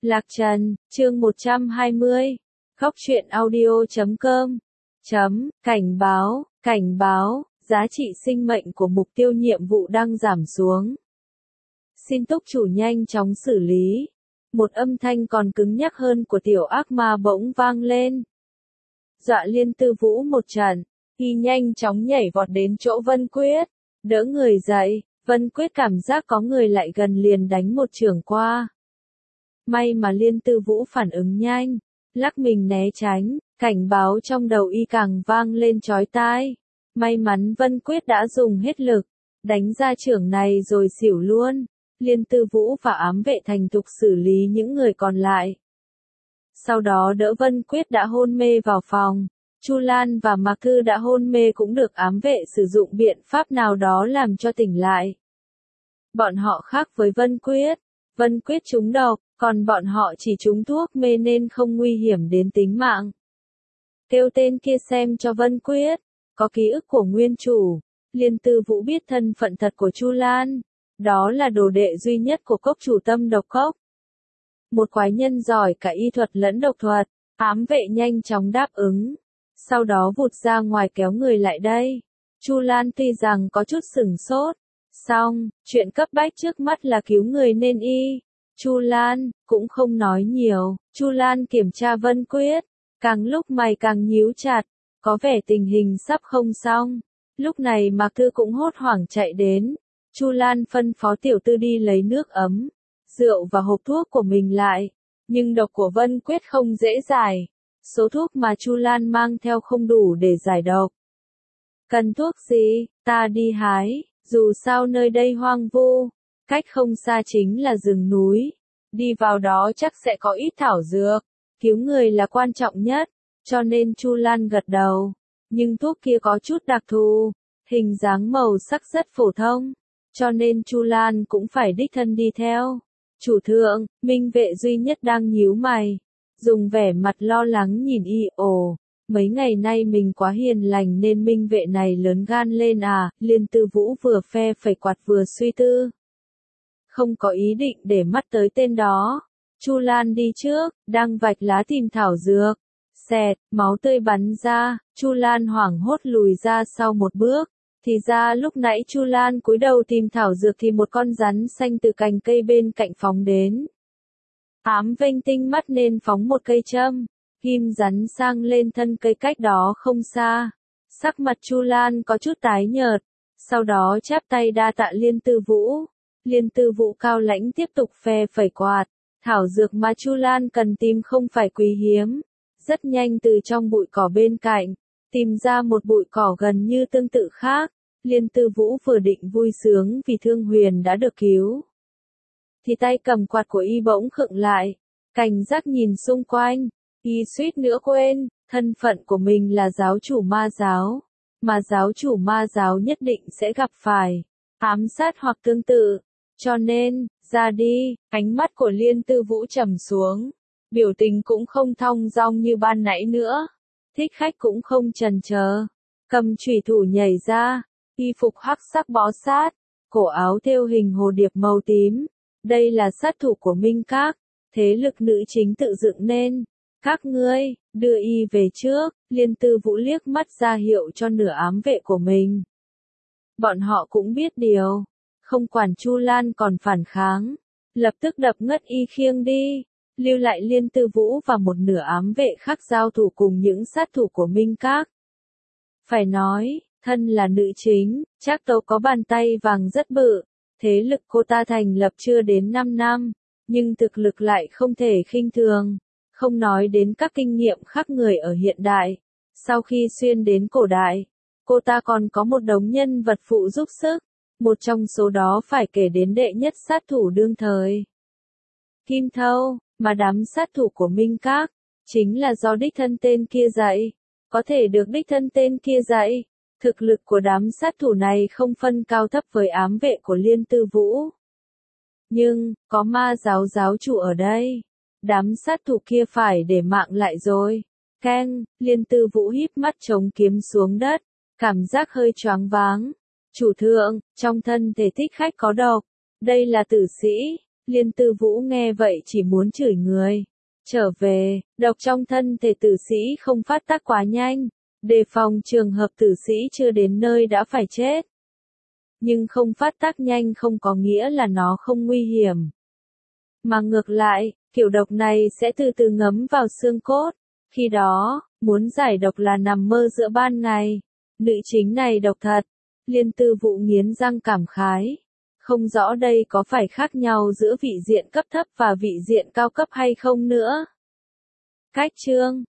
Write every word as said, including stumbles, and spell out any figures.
Lạc Trần, chương một trăm hai mươi. Góc truyện audio chấm com. Chấm, cảnh báo, cảnh báo, giá trị sinh mệnh của mục tiêu nhiệm vụ đang giảm xuống. Xin túc chủ nhanh chóng xử lý. Một âm thanh còn cứng nhắc hơn của tiểu ác ma bỗng vang lên. Dọa Liên Tư Vũ một trận, y nhanh chóng nhảy vọt đến chỗ Vân Quyết, đỡ người dậy. Vân Quyết cảm giác có người lại gần liền đánh một chưởng qua. May mà Liên Tư Vũ phản ứng nhanh, lắc mình né tránh, cảnh báo trong đầu y càng vang lên chói tai. May mắn Vân Quyết đã dùng hết lực, đánh ra chưởng này rồi xỉu luôn. Liên Tư Vũ và ám vệ thành thục xử lý những người còn lại. Sau đó đỡ Vân Quyết đã hôn mê vào phòng. Chu Lan và Mạc Thư đã hôn mê cũng được ám vệ sử dụng biện pháp nào đó làm cho tỉnh lại. Bọn họ khác với Vân Quyết. Vân Quyết trúng độc, còn bọn họ chỉ trúng thuốc mê nên không nguy hiểm đến tính mạng. Kêu tên kia xem cho Vân Quyết, có ký ức của nguyên chủ. Liên Tư Vũ biết thân phận thật của Chu Lan, đó là đồ đệ duy nhất của cốc chủ Tâm Độc Cốc. Một quái nhân giỏi cả y thuật lẫn độc thuật, ám vệ nhanh chóng đáp ứng. Sau đó vụt ra ngoài kéo người lại đây. Chu Lan tuy rằng có chút sửng sốt, song, chuyện cấp bách trước mắt là cứu người nên y. Chu Lan, cũng không nói nhiều, Chu Lan kiểm tra Vân Quyết, càng lúc mày càng nhíu chặt, có vẻ tình hình sắp không xong. Lúc này Mạc Thư cũng hốt hoảng chạy đến. Chu Lan phân phó tiểu tư đi lấy nước ấm, rượu và hộp thuốc của mình lại, nhưng độc của Vân Quyết không dễ giải. Số thuốc mà Chu Lan mang theo không đủ để giải độc. Cần thuốc gì, ta đi hái, dù sao nơi đây hoang vu, cách không xa chính là rừng núi, đi vào đó chắc sẽ có ít thảo dược, cứu người là quan trọng nhất, cho nên Chu Lan gật đầu, nhưng thuốc kia có chút đặc thù, hình dáng màu sắc rất phổ thông, cho nên Chu Lan cũng phải đích thân đi theo. Chủ thượng, minh vệ duy nhất đang nhíu mày, dùng vẻ mặt lo lắng nhìn y. Ồ, mấy ngày nay mình quá hiền lành nên minh vệ này lớn gan lên à. Liên Tư Vũ vừa phe phẩy quạt vừa suy tư, không có ý định để mắt tới tên đó. Chu Lan đi trước, đang vạch lá tìm thảo dược. Xẹt, máu tươi bắn ra, Chu Lan hoảng hốt lùi ra sau một bước. Thì ra lúc nãy Chu Lan cúi đầu tìm thảo dược thì một con rắn xanh từ cành cây bên cạnh phóng đến. Ám vênh tinh mắt nên phóng một cây châm, ghim rắn sang lên thân cây cách đó không xa. Sắc mặt Chu Lan có chút tái nhợt, sau đó chắp tay đa tạ Liên Tư Vũ. Liên Tư Vũ cao lãnh tiếp tục phe phẩy quạt, thảo dược mà Chu Lan cần tìm không phải quý hiếm. Rất nhanh từ trong bụi cỏ bên cạnh, tìm ra một bụi cỏ gần như tương tự khác. Liên Tư Vũ vừa định vui sướng vì Thương Huyền đã được cứu, thì tay cầm quạt của y bỗng khựng lại, cảnh giác nhìn xung quanh, y suýt nữa quên, thân phận của mình là giáo chủ ma giáo, mà giáo chủ ma giáo nhất định sẽ gặp phải ám sát hoặc tương tự, cho nên, ra đi. Ánh mắt của Liên Tư Vũ trầm xuống, biểu tình cũng không thong dong như ban nãy nữa, thích khách cũng không chần chờ, cầm chủy thủ nhảy ra, y phục hắc sắc bó sát, cổ áo thêu hình hồ điệp màu tím. Đây là sát thủ của Minh Các, thế lực nữ chính tự dựng nên. Các ngươi, đưa y về trước. Liên Tư Vũ liếc mắt ra hiệu cho nửa ám vệ của mình. Bọn họ cũng biết điều, không quản Chu Lan còn phản kháng, lập tức đập ngất y khiêng đi, lưu lại Liên Tư Vũ và một nửa ám vệ khác giao thủ cùng những sát thủ của Minh Các. Phải nói, thân là nữ chính, Trác Tấu có bàn tay vàng rất bự. Thế lực cô ta thành lập chưa đến năm năm, nhưng thực lực lại không thể khinh thường, không nói đến các kinh nghiệm khác người ở hiện đại. Sau khi xuyên đến cổ đại, cô ta còn có một đống nhân vật phụ giúp sức, một trong số đó phải kể đến đệ nhất sát thủ đương thời, Kim Thâu, mà đám sát thủ của Minh Các, chính là do đích thân tên kia dạy, có thể được đích thân tên kia dạy. Thực lực của đám sát thủ này không phân cao thấp với ám vệ của Liên Tư Vũ. Nhưng, có ma giáo giáo chủ ở đây, đám sát thủ kia phải để mạng lại rồi. Keng, Liên Tư Vũ híp mắt chống kiếm xuống đất, cảm giác hơi choáng váng. Chủ thượng, trong thân thể thích khách có độc, đây là tử sĩ. Liên Tư Vũ nghe vậy chỉ muốn chửi người. Trở về, độc trong thân thể tử sĩ không phát tác quá nhanh, đề phòng trường hợp tử sĩ chưa đến nơi đã phải chết. Nhưng không phát tác nhanh không có nghĩa là nó không nguy hiểm. Mà ngược lại, kiểu độc này sẽ từ từ ngấm vào xương cốt. Khi đó, muốn giải độc là nằm mơ giữa ban ngày. Nữ chính này độc thật. Liên Tư Vũ nghiến răng cảm khái. Không rõ đây có phải khác nhau giữa vị diện cấp thấp và vị diện cao cấp hay không nữa. Cách chương